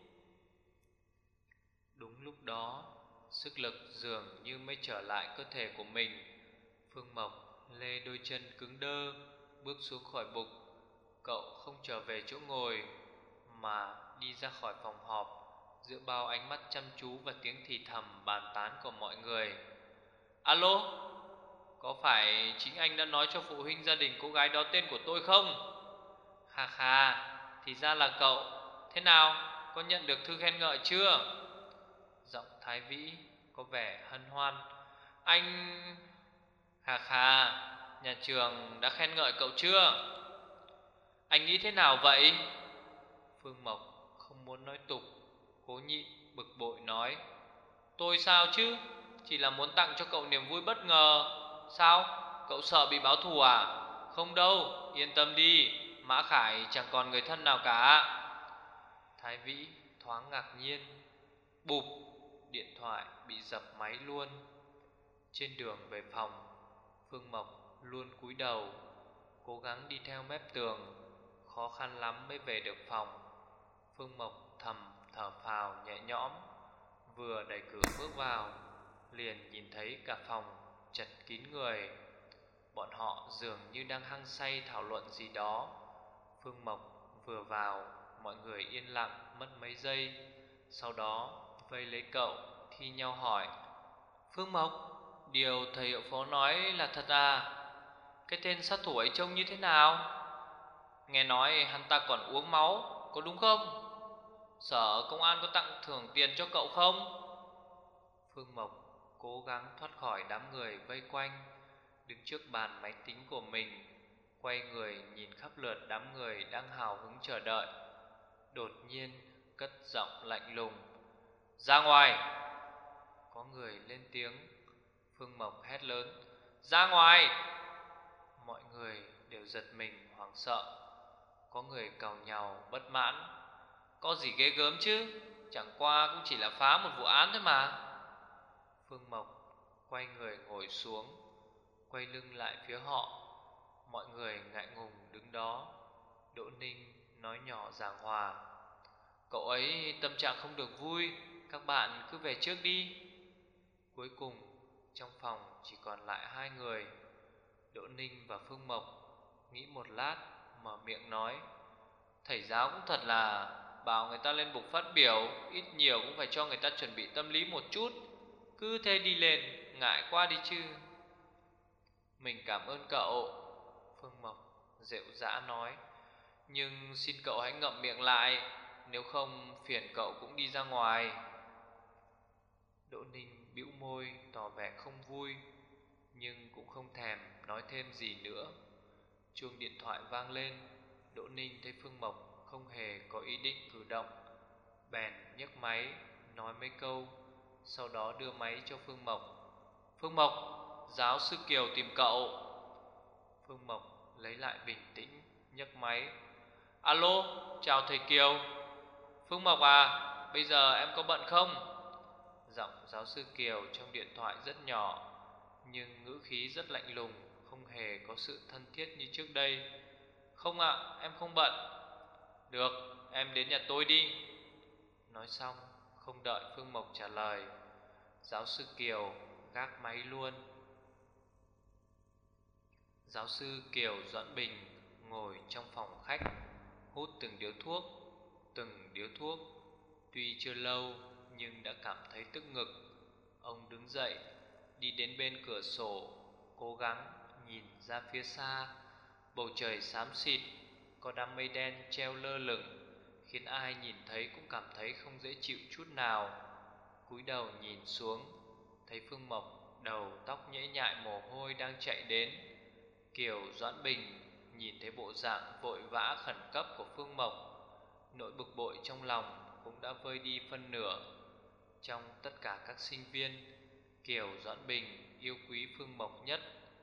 A: Đúng lúc đó, sức lực dường như mới trở lại cơ thể của mình. Phương Mộc lê đôi chân cứng đơ, bước xuống khỏi bục. Cậu không trở về chỗ ngồi, mà đi ra khỏi phòng họp, giữa bao ánh mắt chăm chú và tiếng thì thầm bàn tán của mọi người. Alo, có phải chính anh đã nói cho phụ huynh gia đình cô gái đó tên của tôi không? Kha kha, thì ra là cậu. Thế nào, có nhận được thư khen ngợi chưa? Giọng Thái Vĩ có vẻ hân hoan. Anh... Kha kha, nhà trường đã khen ngợi cậu chưa? Anh nghĩ thế nào vậy? Phương Mộc không muốn nói tục, cố nhịn bực bội nói: tôi sao chứ, chỉ là muốn tặng cho cậu niềm vui bất ngờ. Sao, cậu sợ bị báo thù à? Không đâu, yên tâm đi, Mã Khải chẳng còn người thân nào cả. Thái Vĩ thoáng ngạc nhiên. Bụp, điện thoại bị dập máy luôn. Trên đường về phòng, Phương Mộc luôn cúi đầu, cố gắng đi theo mép tường, khó khăn lắm mới về được phòng. Phương Mộc thầm thở phào nhẹ nhõm, vừa đẩy cửa bước vào, liền nhìn thấy cả phòng chật kín người. Bọn họ dường như đang hăng say thảo luận gì đó. Phương Mộc vừa vào, mọi người yên lặng mất mấy giây, sau đó vây lấy cậu, thi nhau hỏi: Phương Mộc, điều thầy Hiệu Phó nói là thật à? Cái tên sát thủ ấy trông như thế nào? Nghe nói hắn ta còn uống máu, có đúng không? Sở công an có tặng thưởng tiền cho cậu không? Phương Mộc cố gắng thoát khỏi đám người vây quanh, đứng trước bàn máy tính của mình, quay người nhìn khắp lượt đám người đang hào hứng chờ đợi. Đột nhiên cất giọng lạnh lùng: ra ngoài! Có người lên tiếng. Phương Mộc hét lớn: ra ngoài! Mọi người đều giật mình hoảng sợ. Có người càu nhàu bất mãn: có gì ghê gớm chứ, chẳng qua cũng chỉ là phá một vụ án thôi mà. Phương Mộc quay người ngồi xuống, quay lưng lại phía họ. Mọi người ngại ngùng đứng đó. Đỗ Ninh nói nhỏ giảng hòa: cậu ấy tâm trạng không được vui, các bạn cứ về trước đi. Cuối cùng trong phòng chỉ còn lại hai người. Đỗ Ninh và Phương Mộc nghĩ một lát, mở miệng nói: thầy giáo cũng thật là, bảo người ta lên bục phát biểu, ít nhiều cũng phải cho người ta chuẩn bị tâm lý một chút, cứ thế đi lên, ngại quá đi chứ. Mình cảm ơn cậu, Phương Mộc dịu dã nói, nhưng xin cậu hãy ngậm miệng lại, nếu không phiền cậu cũng đi ra ngoài. Đỗ Ninh bĩu môi tỏ vẻ không vui, nhưng cũng không thèm nói thêm gì nữa. Chuông điện thoại vang lên. Đỗ Ninh thấy Phương Mộc không hề có ý định cử động, bèn nhấc máy, nói mấy câu, sau đó đưa máy cho Phương Mộc. Phương Mộc, giáo sư Kiều tìm cậu. Phương Mộc lấy lại bình tĩnh, nhấc máy. Alo, chào thầy Kiều. Phương Mộc à, bây giờ em có bận không? Giọng giáo sư Kiều trong điện thoại rất nhỏ, nhưng ngữ khí rất lạnh lùng, không hề có sự thân thiết như trước đây. Không ạ, em không bận. Được, em đến nhà tôi đi. Nói xong, không đợi Phương Mộc trả lời, giáo sư Kiều gác máy luôn. Giáo sư Kiều Doãn Bình ngồi trong phòng khách, hút từng điếu thuốc, từng điếu thuốc. Tuy chưa lâu nhưng đã cảm thấy tức ngực. Ông đứng dậy, đi đến bên cửa sổ, cố gắng nhìn ra phía xa. Bầu trời xám xịt, có đám mây đen treo lơ lửng, khiến ai nhìn thấy cũng cảm thấy không dễ chịu chút nào. Cúi đầu nhìn xuống, thấy Phương Mộc đầu tóc nhễ nhại mồ hôi đang chạy đến. Kiều Doãn Bình nhìn thấy bộ dạng vội vã khẩn cấp của Phương Mộc, nỗi bực bội trong lòng cũng đã vơi đi phân nửa. Trong tất cả các sinh viên, Kiều Doãn Bình yêu quý Phương Mộc nhất.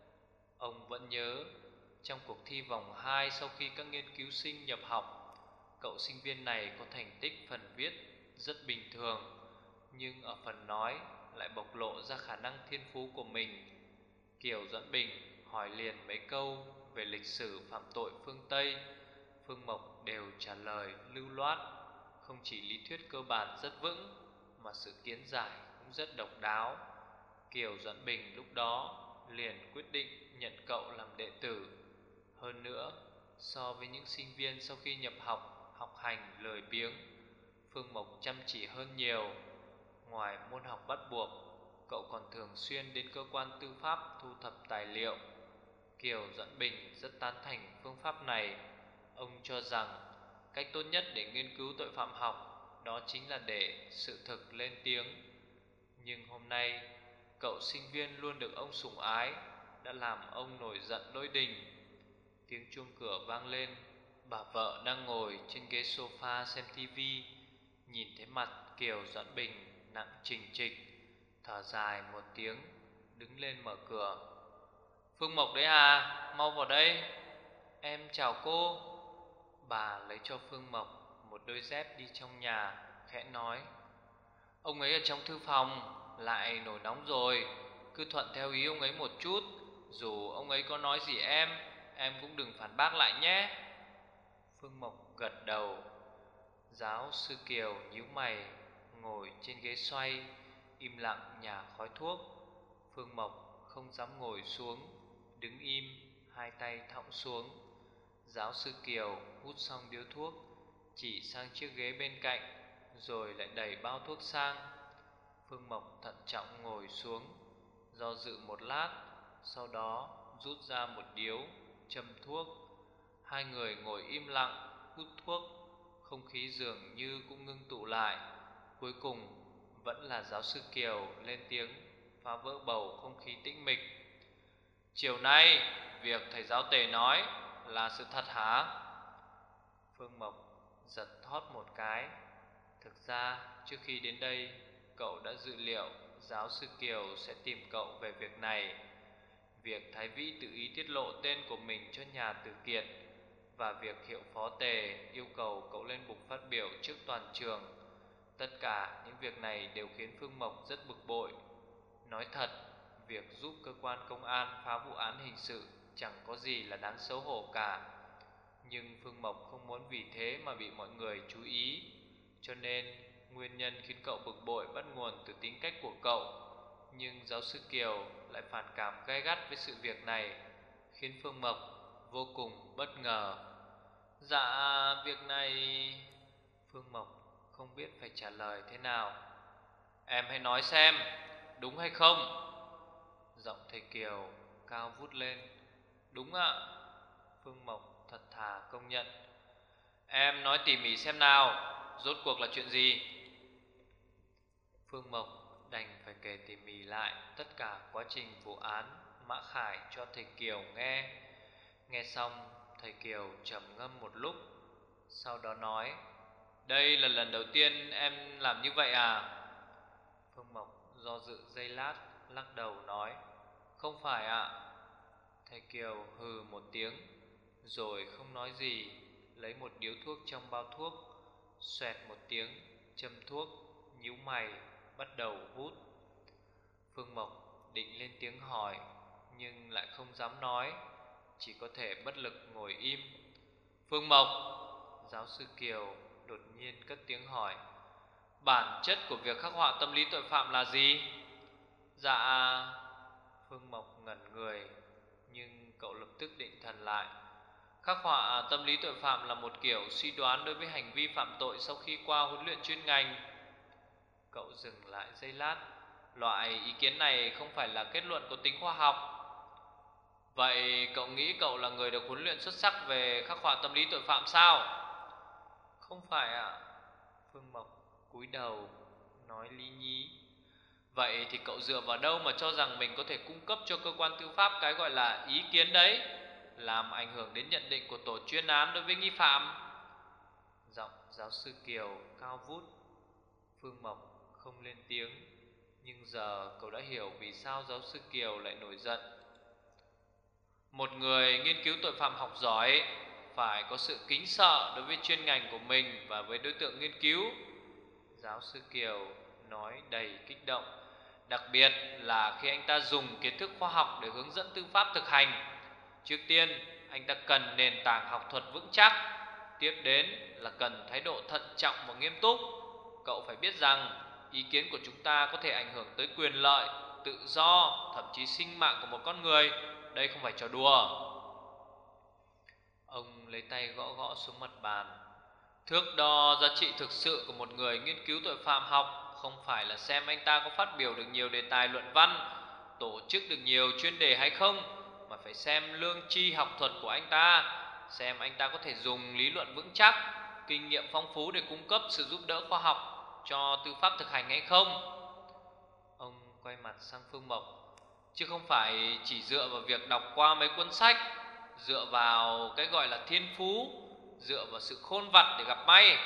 A: Ông vẫn nhớ, trong cuộc thi vòng hai sau khi các nghiên cứu sinh nhập học, cậu sinh viên này có thành tích phần viết rất bình thường, nhưng ở phần nói lại bộc lộ ra khả năng thiên phú của mình. Kiều Doãn Bình hỏi liền mấy câu về lịch sử phạm tội phương Tây, Phương Mộc đều trả lời lưu loát. Không chỉ lý thuyết cơ bản rất vững, mà sự kiến giải cũng rất độc đáo. Kiều Doãn Bình lúc đó liền quyết định nhận cậu làm đệ tử. Hơn nữa, so với những sinh viên sau khi nhập học, học hành lười biếng, Phương Mộc chăm chỉ hơn nhiều. Ngoài môn học bắt buộc, cậu còn thường xuyên đến cơ quan tư pháp thu thập tài liệu. Kiều Doãn Bình rất tán thành phương pháp này. Ông cho rằng cách tốt nhất để nghiên cứu tội phạm học đó chính là để sự thực lên tiếng. Nhưng hôm nay, cậu sinh viên luôn được ông sủng ái đã làm ông nổi giận lôi đình. Tiếng chuông cửa vang lên. Bà vợ đang ngồi trên ghế sofa xem tivi, nhìn thấy mặt Kiều Doãn Bình nặng trịch trịch, thở dài một tiếng, đứng lên mở cửa. Phương Mộc đấy à, mau vào đây. Em chào cô. Bà lấy cho Phương Mộc một đôi dép đi trong nhà, khẽ nói. Ông ấy ở trong thư phòng lại nổi nóng rồi, cứ thuận theo ý ông ấy một chút. Dù ông ấy có nói gì em, em cũng đừng phản bác lại nhé. Phương Mộc gật đầu. Giáo sư Kiều nhíu mày, ngồi trên ghế xoay, im lặng nhả khói thuốc. Phương Mộc không dám ngồi xuống, đứng im, hai tay thõng xuống. Giáo sư Kiều hút xong điếu thuốc, chỉ sang chiếc ghế bên cạnh, rồi lại đẩy bao thuốc sang. Phương Mộc thận trọng ngồi xuống, do dự một lát, sau đó rút ra một điếu, châm thuốc. Hai người ngồi im lặng, hút thuốc. Không khí dường như cũng ngưng tụ lại. Cuối cùng vẫn là giáo sư Kiều lên tiếng, phá vỡ bầu không khí tĩnh mịch. Chiều nay, việc thầy giáo Tề nói là sự thật hả? Phương Mộc giật thót một cái. Thực ra trước khi đến đây, cậu đã dự liệu giáo sư Kiều sẽ tìm cậu về việc này. Việc Thái Vĩ tự ý tiết lộ tên của mình cho nhà Từ Kiệt, và việc hiệu phó Tề yêu cầu cậu lên bục phát biểu trước toàn trường, tất cả những việc này đều khiến Phương Mộc rất bực bội. Nói thật, việc giúp cơ quan công an phá vụ án hình sự chẳng có gì là đáng xấu hổ cả. Nhưng Phương Mộc không muốn vì thế mà bị mọi người chú ý. Cho nên nguyên nhân khiến cậu bực bội bắt nguồn từ tính cách của cậu. Nhưng giáo sư Kiều lại phản cảm gay gắt với sự việc này, khiến Phương Mộc vô cùng bất ngờ. Dạ, việc này... Phương Mộc không biết phải trả lời thế nào. Em hãy nói xem, đúng hay không? Giọng thầy Kiều cao vút lên. Đúng ạ. Phương Mộc thật thà công nhận. Em nói tỉ mỉ xem nào, rốt cuộc là chuyện gì? Phương Mộc đành phải kể tỉ mỉ lại tất cả quá trình vụ án Mã Khải cho thầy Kiều nghe. Nghe xong, thầy Kiều trầm ngâm một lúc, sau đó nói. Đây là lần đầu tiên em làm như vậy à? do dự giây lát, lắc đầu nói: Không phải ạ. Thầy Kiều hừ một tiếng, rồi không nói gì, lấy một điếu thuốc trong bao thuốc, xoẹt một tiếng, châm thuốc, nhíu mày, bắt đầu hút. Phương Mộc định lên tiếng hỏi, nhưng lại không dám nói, chỉ có thể bất lực ngồi im. Phương Mộc, giáo sư Kiều đột nhiên cất tiếng hỏi: Bản chất của việc khắc họa tâm lý tội phạm là gì? Dạ. Phương Mộc ngẩn người, nhưng cậu lập tức định thần lại. Khắc họa tâm lý tội phạm là một kiểu suy đoán đối với hành vi phạm tội sau khi qua huấn luyện chuyên ngành. Cậu dừng lại giây lát. Loại ý kiến này không phải là kết luận có tính khoa học. Vậy cậu nghĩ cậu là người được huấn luyện xuất sắc về khắc họa tâm lý tội phạm sao? Không phải ạ. Phương Mộc cúi đầu nói lý nhí. Vậy thì cậu dựa vào đâu mà cho rằng mình có thể cung cấp cho cơ quan tư pháp cái gọi là ý kiến đấy, làm ảnh hưởng đến nhận định của tổ chuyên án đối với nghi phạm? Giọng giáo sư Kiều cao vút. Phương Mộc không lên tiếng, nhưng giờ cậu đã hiểu vì sao giáo sư Kiều lại nổi giận. Một người nghiên cứu tội phạm học giỏi phải có sự kính sợ đối với chuyên ngành của mình và với đối tượng nghiên cứu. Giáo sư Kiều nói đầy kích động. Đặc biệt là khi anh ta dùng kiến thức khoa học để hướng dẫn tư pháp thực hành. Trước tiên, anh ta cần nền tảng học thuật vững chắc. Tiếp đến là cần thái độ thận trọng và nghiêm túc. Cậu phải biết rằng ý kiến của chúng ta có thể ảnh hưởng tới quyền lợi, tự do, thậm chí sinh mạng của một con người. Đây không phải trò đùa. Ông lấy tay gõ gõ xuống mặt bàn. Thước đo giá trị thực sự của một người nghiên cứu tội phạm học không phải là xem anh ta có phát biểu được nhiều đề tài luận văn, tổ chức được nhiều chuyên đề hay không, mà phải xem lương tri học thuật của anh ta, xem anh ta có thể dùng lý luận vững chắc, kinh nghiệm phong phú để cung cấp sự giúp đỡ khoa học cho tư pháp thực hành hay không. Ông quay mặt sang Phương Mộc. Chứ không phải chỉ dựa vào việc đọc qua mấy cuốn sách, dựa vào cái gọi là thiên phú, dựa vào sự khôn vặt để gặp may.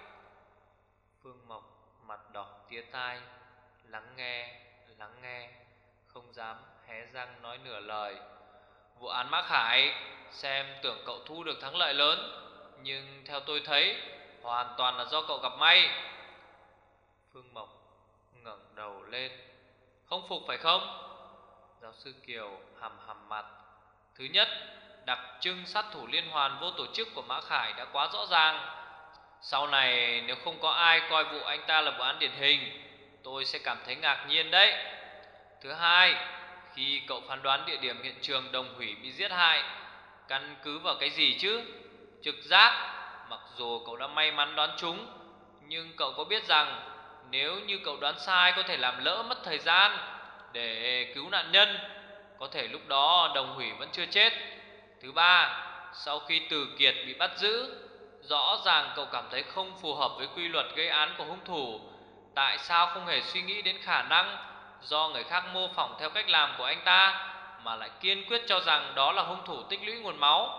A: Phương Mộc mặt đỏ tía tai, lắng nghe, lắng nghe, không dám hé răng nói nửa lời. Vụ án Mã Khải xem tưởng cậu thu được thắng lợi lớn, nhưng theo tôi thấy hoàn toàn là do cậu gặp may. Phương Mộc ngẩng đầu lên. Không phục phải không? Giáo sư Kiều hầm hầm mặt. Thứ nhất, đặc trưng sát thủ liên hoàn vô tổ chức của Mã Khải đã quá rõ ràng. Sau này nếu không có ai coi vụ anh ta là vụ án điển hình, tôi sẽ cảm thấy ngạc nhiên đấy. Thứ hai, khi cậu phán đoán địa điểm hiện trường Đồng Hủy bị giết hại, căn cứ vào cái gì chứ? Trực giác. Mặc dù cậu đã may mắn đoán trúng, nhưng cậu có biết rằng nếu như cậu đoán sai có thể làm lỡ mất thời gian để cứu nạn nhân, có thể lúc đó Đồng Hủy vẫn chưa chết. Thứ ba, sau khi Từ Kiệt bị bắt giữ, rõ ràng cậu cảm thấy không phù hợp với quy luật gây án của hung thủ. Tại sao không hề suy nghĩ đến khả năng do người khác mô phỏng theo cách làm của anh ta, mà lại kiên quyết cho rằng đó là hung thủ tích lũy nguồn máu?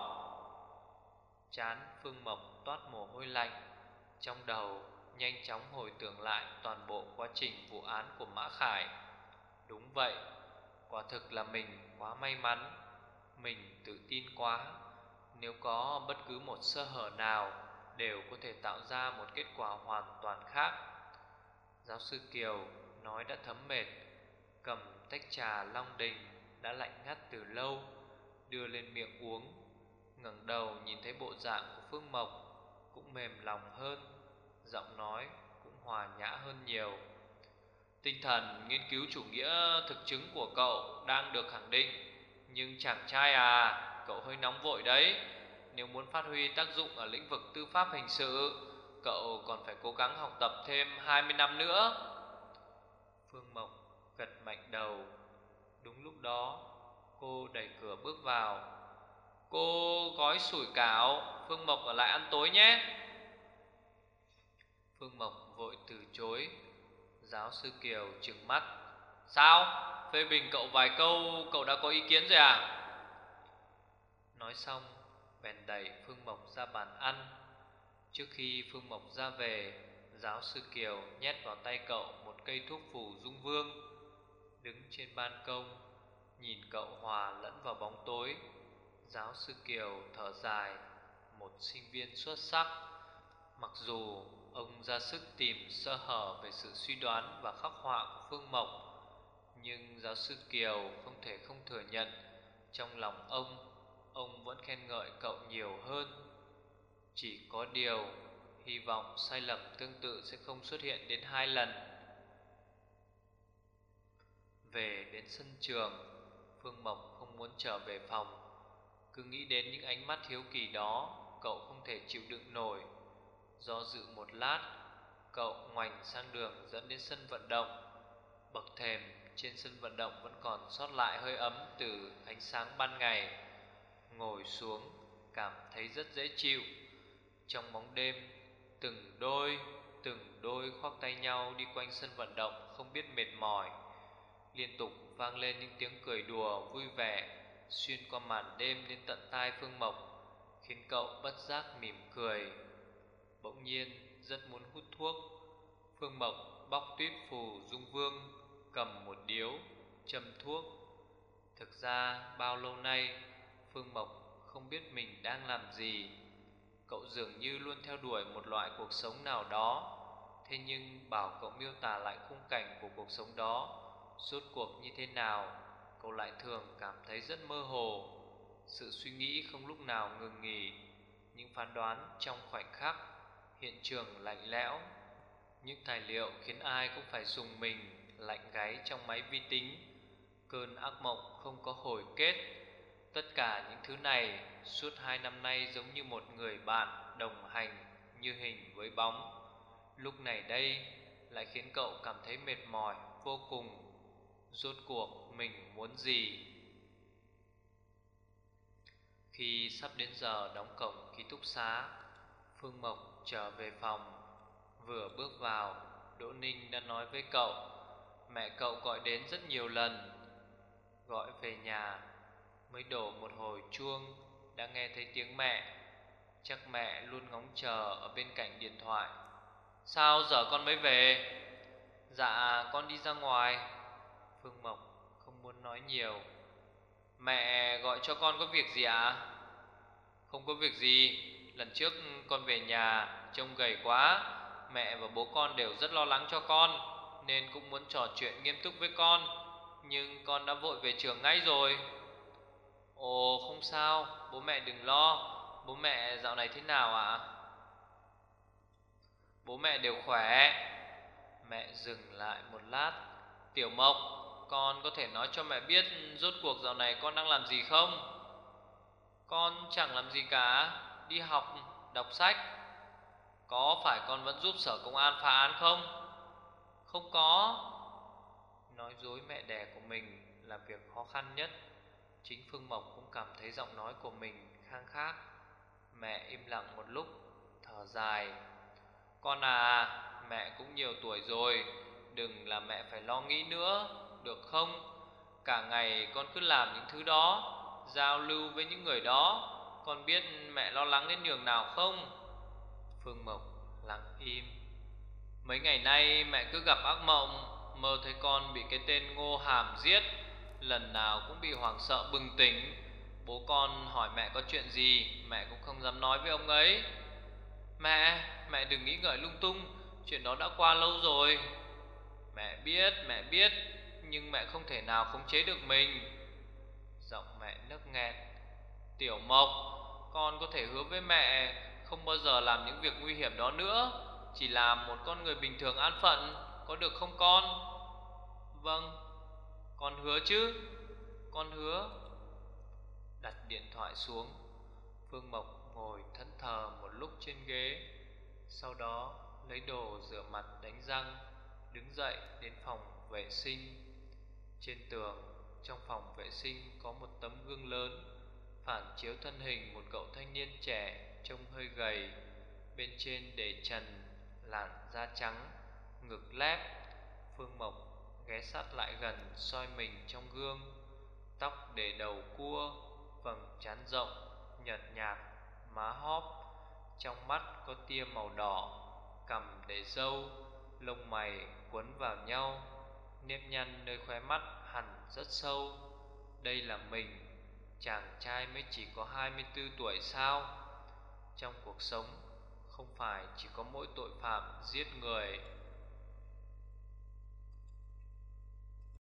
A: Trán Phương Mộc toát mồ hôi lạnh, trong đầu nhanh chóng hồi tưởng lại toàn bộ quá trình vụ án của Mã Khải. Đúng vậy, quả thực là mình quá may mắn, mình tự tin quá. Nếu có bất cứ một sơ hở nào đều có thể tạo ra một kết quả hoàn toàn khác. Giáo sư Kiều nói đã thấm mệt, cầm tách trà Long Đình đã lạnh ngắt từ lâu, đưa lên miệng uống. Ngẩng đầu nhìn thấy bộ dạng của Phương Mộc, cũng mềm lòng hơn, giọng nói cũng hòa nhã hơn nhiều. Tinh thần nghiên cứu chủ nghĩa thực chứng của cậu đang được khẳng định, nhưng chàng trai à, cậu hơi nóng vội đấy. Nếu muốn phát huy tác dụng ở lĩnh vực tư pháp hình sự, cậu còn phải cố gắng học tập thêm hai mươi năm nữa. Phương Mộc gật mạnh đầu. Đúng lúc đó, cô đẩy cửa bước vào. Cô gói sủi cảo, Phương Mộc ở lại ăn tối nhé. Phương Mộc vội từ chối. Giáo sư Kiều trừng mắt. Sao? Phê bình cậu vài câu cậu đã có ý kiến rồi à? Nói xong bèn đẩy Phương Mộc ra bàn ăn. Trước khi Phương Mộc ra về, giáo sư Kiều nhét vào tay cậu một cây thuốc phù dung vương. Đứng trên ban công nhìn cậu hòa lẫn vào bóng tối, giáo sư Kiều thở dài. Một sinh viên xuất sắc. Mặc dù ông ra sức tìm sơ hở về sự suy đoán và khắc họa của Phương Mộc, nhưng giáo sư Kiều không thể không thừa nhận, trong lòng ông, ông vẫn khen ngợi cậu nhiều hơn. Chỉ có điều, hy vọng sai lầm tương tự sẽ không xuất hiện đến hai lần. Về đến sân trường, Phương Mộc không muốn trở về phòng. Cứ nghĩ đến những ánh mắt hiếu kỳ đó, cậu không thể chịu đựng nổi. Do dự một lát, cậu ngoảnh sang đường dẫn đến sân vận động. Bậc thềm trên sân vận động vẫn còn sót lại hơi ấm từ ánh sáng ban ngày. Ngồi xuống cảm thấy rất dễ chịu. Trong bóng đêm, từng đôi, từng đôi khoác tay nhau đi quanh sân vận động không biết mệt mỏi. Liên tục vang lên những tiếng cười đùa vui vẻ xuyên qua màn đêm đến tận tai Phương Mộc, khiến cậu bất giác mỉm cười. Bỗng nhiên rất muốn hút thuốc. Phương Mộc bóc tuyết phù dung vương, cầm một điếu châm thuốc. Thực ra bao lâu nay Phương Mộc không biết mình đang làm gì. Cậu dường như luôn theo đuổi một loại cuộc sống nào đó. Thế nhưng bảo cậu miêu tả lại khung cảnh của cuộc sống đó rốt cuộc như thế nào, cậu lại thường cảm thấy rất mơ hồ. Sự suy nghĩ không lúc nào ngừng nghỉ, những phán đoán trong khoảnh khắc. Hiện trường lạnh lẽo, những tài liệu khiến ai cũng phải rùng mình, lạnh gáy trong máy vi tính. Cơn ác mộng không có hồi kết. Tất cả những thứ này suốt hai năm nay giống như một người bạn đồng hành như hình với bóng. Lúc này đây lại khiến cậu cảm thấy mệt mỏi vô cùng. Rốt cuộc mình muốn gì? Khi sắp đến giờ đóng cổng ký túc xá, Phương Mộc trở về phòng. Vừa bước vào, Đỗ Ninh đã nói với cậu, mẹ cậu gọi đến rất nhiều lần. Gọi về nhà, mới đổ một hồi chuông đã nghe thấy tiếng mẹ. Chắc mẹ luôn ngóng chờ ở bên cạnh điện thoại. Sao giờ con mới về? Dạ con đi ra ngoài. Phương Mộc không muốn nói nhiều. Mẹ gọi cho con có việc gì ạ? À? Không có việc gì. Lần trước con về nhà trông gầy quá, mẹ và bố con đều rất lo lắng cho con, nên cũng muốn trò chuyện nghiêm túc với con. Nhưng con đã vội về trường ngay rồi. Ồ không sao, bố mẹ đừng lo. Bố mẹ dạo này thế nào ạ? À? Bố mẹ đều khỏe. Mẹ dừng lại một lát. Tiểu Mộc, con có thể nói cho mẹ biết rốt cuộc dạo này con đang làm gì không? Con chẳng làm gì cả, đi học, đọc sách. Có phải con vẫn giúp sở công an phá án không? Không có. Nói dối mẹ đẻ của mình là việc khó khăn nhất. Chính Phương Mộc cũng cảm thấy giọng nói của mình khang khác. Mẹ im lặng một lúc, thở dài. Con à, mẹ cũng nhiều tuổi rồi, đừng làm mẹ phải lo nghĩ nữa, được không? Cả ngày con cứ làm những thứ đó, giao lưu với những người đó. Con biết mẹ lo lắng đến nhường nào không? Phương Mộc lặng im. Mấy ngày nay mẹ cứ gặp ác mộng, mơ thấy con bị cái tên Ngô Hàm giết. Lần nào cũng bị hoảng sợ bừng tỉnh. Bố con hỏi mẹ có chuyện gì, mẹ cũng không dám nói với ông ấy. Mẹ, mẹ đừng nghĩ ngợi lung tung, chuyện đó đã qua lâu rồi. Mẹ biết, mẹ biết, nhưng mẹ không thể nào khống chế được mình. Giọng mẹ nấc nghẹn. Tiểu Mộc, con có thể hứa với mẹ không bao giờ làm những việc nguy hiểm đó nữa, chỉ làm một con người bình thường an phận, có được không con? Vâng, con hứa chứ, con hứa. Đặt điện thoại xuống, Phương Mộc ngồi thẫn thờ một lúc trên ghế. Sau đó lấy đồ rửa mặt đánh răng, đứng dậy đến phòng vệ sinh. Trên tường trong phòng vệ sinh có một tấm gương lớn, phản chiếu thân hình một cậu thanh niên trẻ trông hơi gầy. Bên trên để trần làn da trắng, ngực lép. Phương Mộc ghé sát lại gần soi mình trong gương. Tóc để đầu cua, vầng trán rộng, nhợt nhạt, má hóp. Trong mắt có tia màu đỏ, cằm để râu, lông mày quấn vào nhau, Nếp nhăn nơi khóe mắt hẳn rất sâu. Đây là mình, chàng trai mới chỉ có hai mươi tư tuổi sao? Trong cuộc sống không phải chỉ có mỗi tội phạm giết người